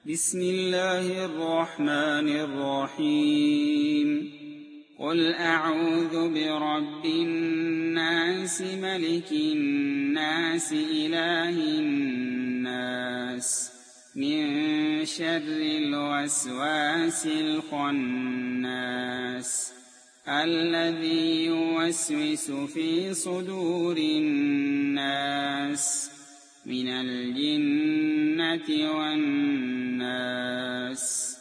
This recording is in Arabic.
بسم الله الرحمن الرحيم قل أعوذ برب الناس ملك الناس إله الناس من شر الوسواس الخناس الذي يوسوس في صدور الناس من الجنة والناس.